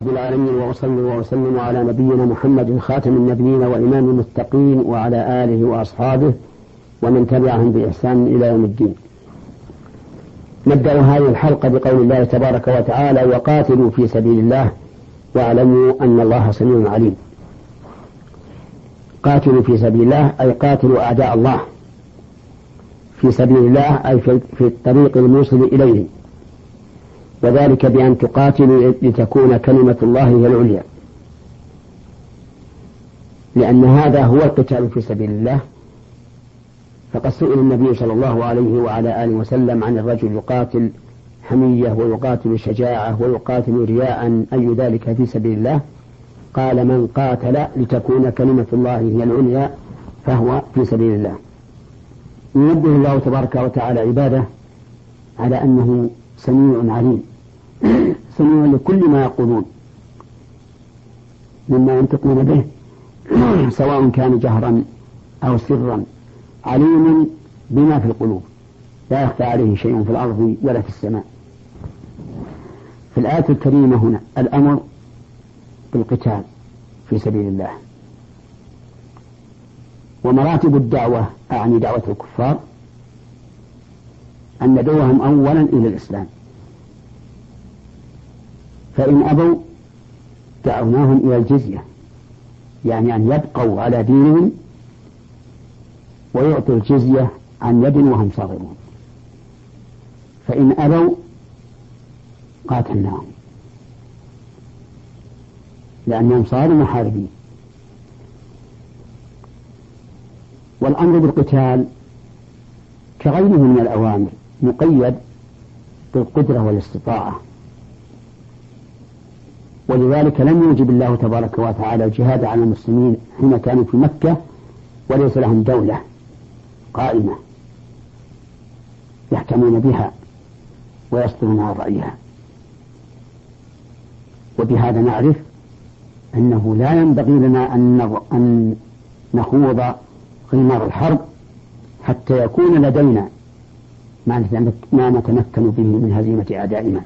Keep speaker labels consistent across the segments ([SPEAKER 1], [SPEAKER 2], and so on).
[SPEAKER 1] رب العالمين، وأصلي وأسلم على نبينا محمد خاتم النبيين وإمام المتقين وعلى آله وأصحابه ومن تبعهم بإحسان إلى يوم الدين. نبدأ هذه الحلقة بقول الله تبارك وتعالى: وقاتلوا في سبيل الله واعلموا أن الله سميع عليم. قاتلوا في سبيل الله أي قاتلوا أعداء الله في سبيل الله، أي في الطريق الموصل إليه، وذلك بأن تقاتلوا لتكون كلمة الله هي العليا، لأن هذا هو القتال في سبيل الله. فقد سئل النبي صلى الله عليه وعلى آله وسلم عن الرجل يقاتل حمية ويقاتل شجاعة ويقاتل رياء أي ذلك في سبيل الله؟ قال: من قاتل لتكون كلمة الله هي العليا فهو في سبيل الله. ينبه الله تبارك وتعالى عباده على أنه سميع عليم، سميع لكل ما يقولون مما ينطقون به سواء كان جهرا أو سرا، عليم بما في القلوب، لا يخفى عليه شيء في الأرض ولا في السماء. في الآية الكريمة هنا الأمر بالقتال في سبيل الله، ومراتب الدعوة أعني دعوة الكفار أن ندعوهم أولا إلى الإسلام، فإن أبوا دعوناهم إلى الجزية، يعني أن يبقوا على دينهم ويعطوا الجزية عن يد وهم صاغرون. فإن أبوا قاتلناهم لأنهم صاروا محاربين. والأمر بالقتال كغيره من الأوامر مقيد بالقدرة والاستطاعة، ولذلك لم يوجب الله تبارك وتعالى الجهاد على المسلمين حين كانوا في مكة وليس لهم دولة قائمة يحكمون بها ويصدرون عن رأيها. وبهذا نعرف أنه لا ينبغي لنا أن نخوض غمار الحرب حتى يكون لدينا ما نتمكن به من هزيمة أعدائنا.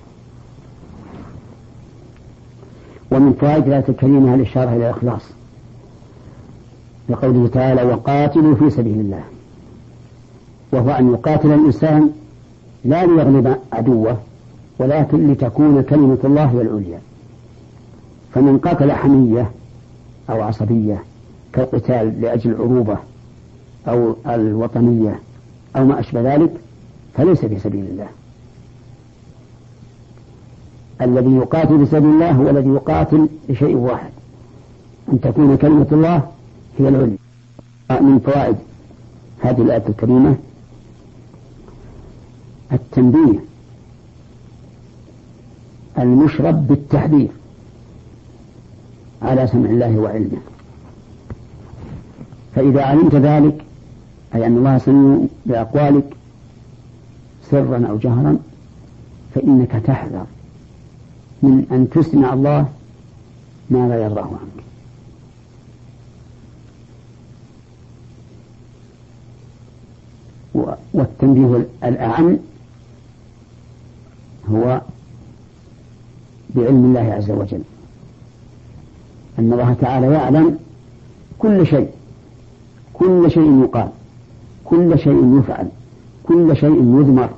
[SPEAKER 1] ومن فوائد الآية الكريمة الإشارة إلى الإخلاص، لقوله تعالى: وقاتلوا في سبيل الله، وهو أن يقاتل الإنسان لا ليغلب عدوه ولكن لتكون كلمة الله هي العليا. فمن قاتل حمية أو عصبية كالقتال لأجل العروبة أو الوطنية أو ما أشبه ذلك فليس في سبيل الله. الذي يقاتل في سبيل الله هو الذي يقاتل لشيء واحد، أن تكون كلمة الله هي العليا. من فوائد هذه الآية الكريمة التنبيه المشرب بالتحذير على سمع الله وعلمه. فإذا علمت ذلك، أي أن الله سميع بأقوالك سرا أو جهرا، فإنك تحذر من أن تسمع الله ما لا يرضاه عنك. والتنبيه الأعم هو بعلم الله عز وجل، أن الله تعالى يعلم كل شيء، كل شيء يقال، كل شيء يفعل، كل شيء يذمر.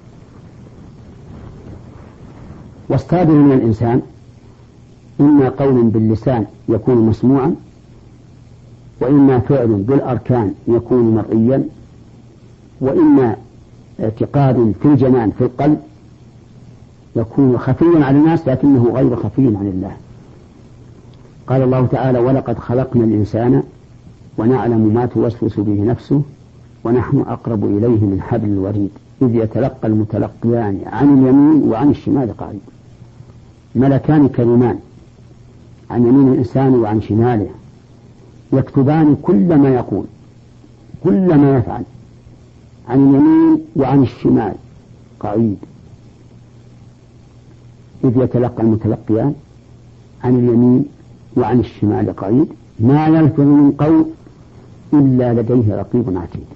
[SPEAKER 1] والصادر من الإنسان إما قول باللسان يكون مسموعا، وإما فعل بالأركان يكون مرئيا، وإما اعتقاد في الجنان في القلب يكون خفيا على الناس لكنه غير خفي عن الله. قال الله تعالى: ولقد خلقنا الإنسان ونعلم ما توسوس به نفسه ونحن أقرب إليه من حبل الوريد إذ يتلقى المتلقيان عن اليمين وعن الشمال قعيد. ملكان كريمان عن يمين الإنسان وعن شماله يكتبان كل ما يقول، كل ما يفعل، عن اليمين وعن الشمال قعيد. إذ يتلقى المتلقيان عن اليمين وعن الشمال قعيد ما يلفظ من قول إلا لديه رقيب عتيد.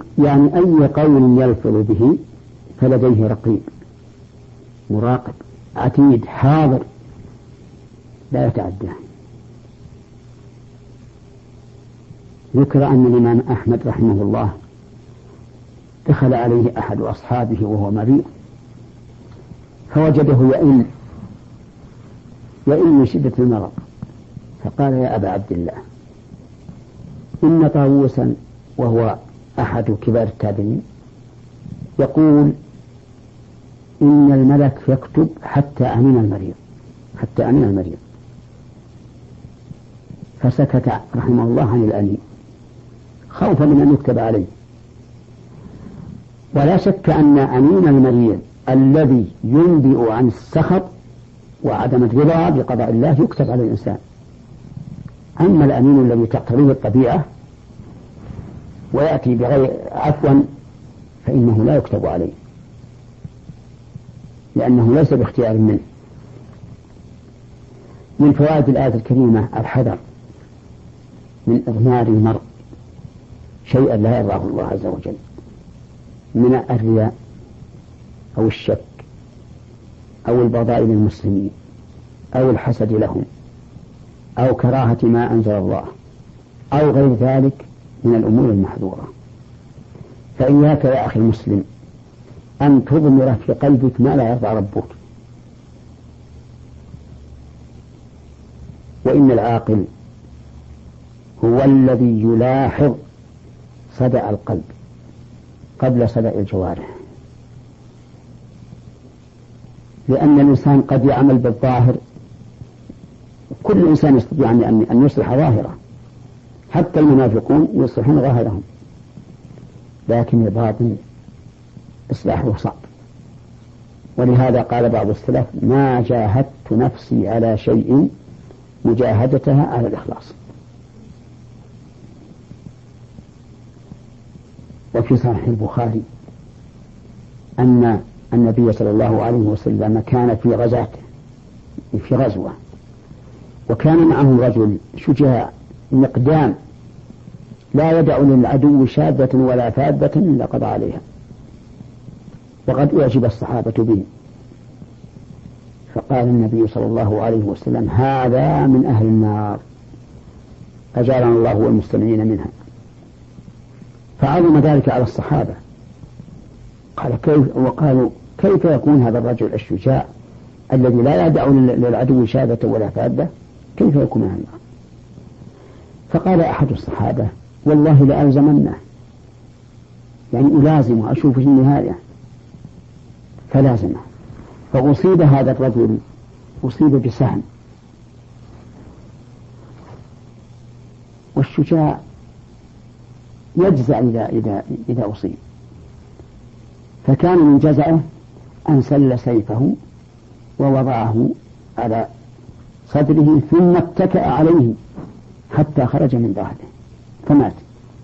[SPEAKER 1] يعني أي قول يلفظ به فلديه رقيب مراقب عتيد حاضر لا يتعدى. ذكر أن الإمام أحمد رحمه الله دخل عليه أحد أصحابه وهو مريض فوجده يئن من شدة المرض، فقال: يا أبا عبد الله، إن طاووسا وهو أحد كبار التابعين يقول إن الملك يكتب حتى أمين المريض. فسكت رحمه الله عن الأمين خوفا من أن يكتب عليه. ولا شك أن أمين المريض الذي ينبئ عن السخط وعدم الرضا بقضاء الله يكتب على الإنسان. أما الأمين الذي تقتضيه الطبيعة ويأتي بغير عفوا فإنه لا يكتب عليه، لأنه ليس باختيار منه. من فوائد الآية الكريمة الحذر من إضمار المرء شيئا لا يرضاه الله عز وجل من الرياء أو الشك أو البغضاء للمسلمين أو الحسد لهم أو كراهة ما أنزل الله أو غير ذلك من الأمور المحظورة. فإياك يا أخي المسلم أن تضمر في قلبك ما لا يرضى ربك. وإن العاقل هو الذي يلاحظ صدأ القلب قبل صدأ الجوارح، لأن الإنسان قد يعمل بالظاهر. كل إنسان يستطيع أن يصلح ظاهره، حتى المنافقون يصلحون ظاهرهم، لكن الباطن إصلاحه صعب. ولهذا قال بعض السلف: ما جاهدت نفسي على شيء مجاهدتها على الإخلاص. وفي صحيح البخاري أن النبي صلى الله عليه وسلم كان في غزوة وكان معه رجل شجاع مقدام لا يدع للعدو شاذة ولا فاذة إلا قضى عليها، وقد أعجب الصحابة به. فقال النبي صلى الله عليه وسلم: هذا من أهل النار، أجارنا الله والمستمعين منها. فعظم ذلك على الصحابة. وقالوا: كيف يكون هذا الرجل الشجاع الذي لا يدع للعدو شاذة ولا فاذة كيف يكون أهل النار؟ فقال أحد الصحابة: والله لألزمنه، يعني ألازم أشوف في النهاية. فلازمه، فأصيب هذا الرجل بسهم، والشجاع يجزع إذا أصيب. فكان من جزعه أن سل سيفه ووضعه على صدره ثم اتكأ عليه حتى خرج من ظهره فمات.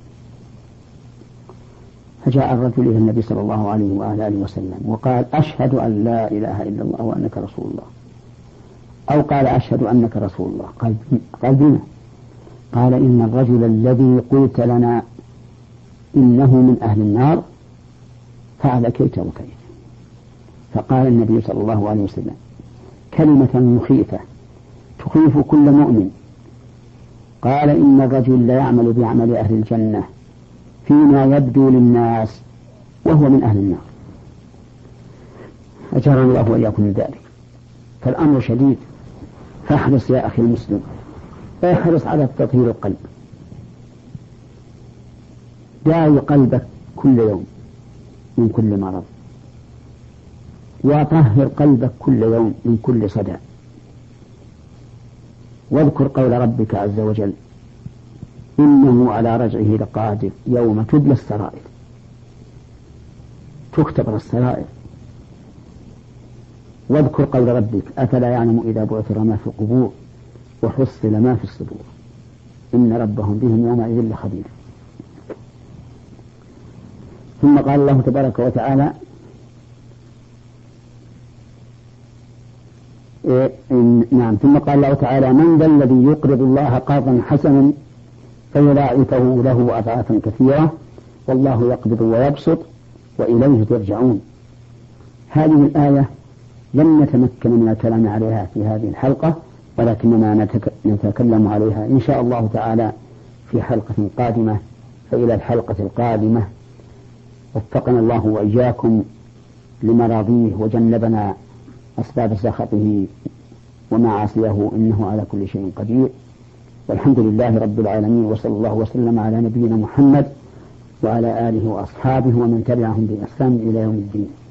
[SPEAKER 1] فجاء الرجل إلى النبي صلى الله عليه وآله وسلم وقال: أشهد أن لا إله إلا الله وأنك رسول الله، أو قال: أشهد أنك رسول الله. قال: بما؟ قال: إن الرجل الذي قلت لنا إنه من أهل النار فعل كيت وكيت. فقال النبي صلى الله عليه وسلم: كلمة مخيفة تخيف كل مؤمن. قال: إن الرجل لا يعمل بعمل أهل الجنة فيما يبدو للناس وهو من أهل النار. أجرنا الله وإياكم من ذلك. فالأمر شديد، فاحرص يا أخي المسلم، احرص على تطهير القلب. داوي قلبك كل يوم من كل مرض، وطهر قلبك كل يوم من كل صدى. واذكر قول ربك عز وجل: إنه على رجعه لقادر يوم تبلى السرائر. تختبر السرائر. واذكر قول ربك: أفلا يعلم إذا بعثر ما في القبور وحصل ما في الصدور إن ربهم بهم يومئذ لخبير. ثم قال الله تبارك وتعالى: ثم قال الله تعالى: من ذا الذي يقرض الله قرضا حسنا فيضاعفه له أضعافا كثيرة والله يقبض ويبسط وإليه ترجعون. هذه الآية لن نتمكن من الكلام عليها في هذه الحلقة، ولكننا نتكلم عليها إن شاء الله تعالى في حلقة قادمة. فإلى الحلقة القادمة، وفقنا الله وإياكم لمراضيه وجنبنا أسباب سخطه ومعاصيه، إنه على كل شيء قدير. والحمد لله رب العالمين، وصلى الله وسلم على نبينا محمد وعلى آله وأصحابه ومن تبعهم بإحسان إلى يوم الدين.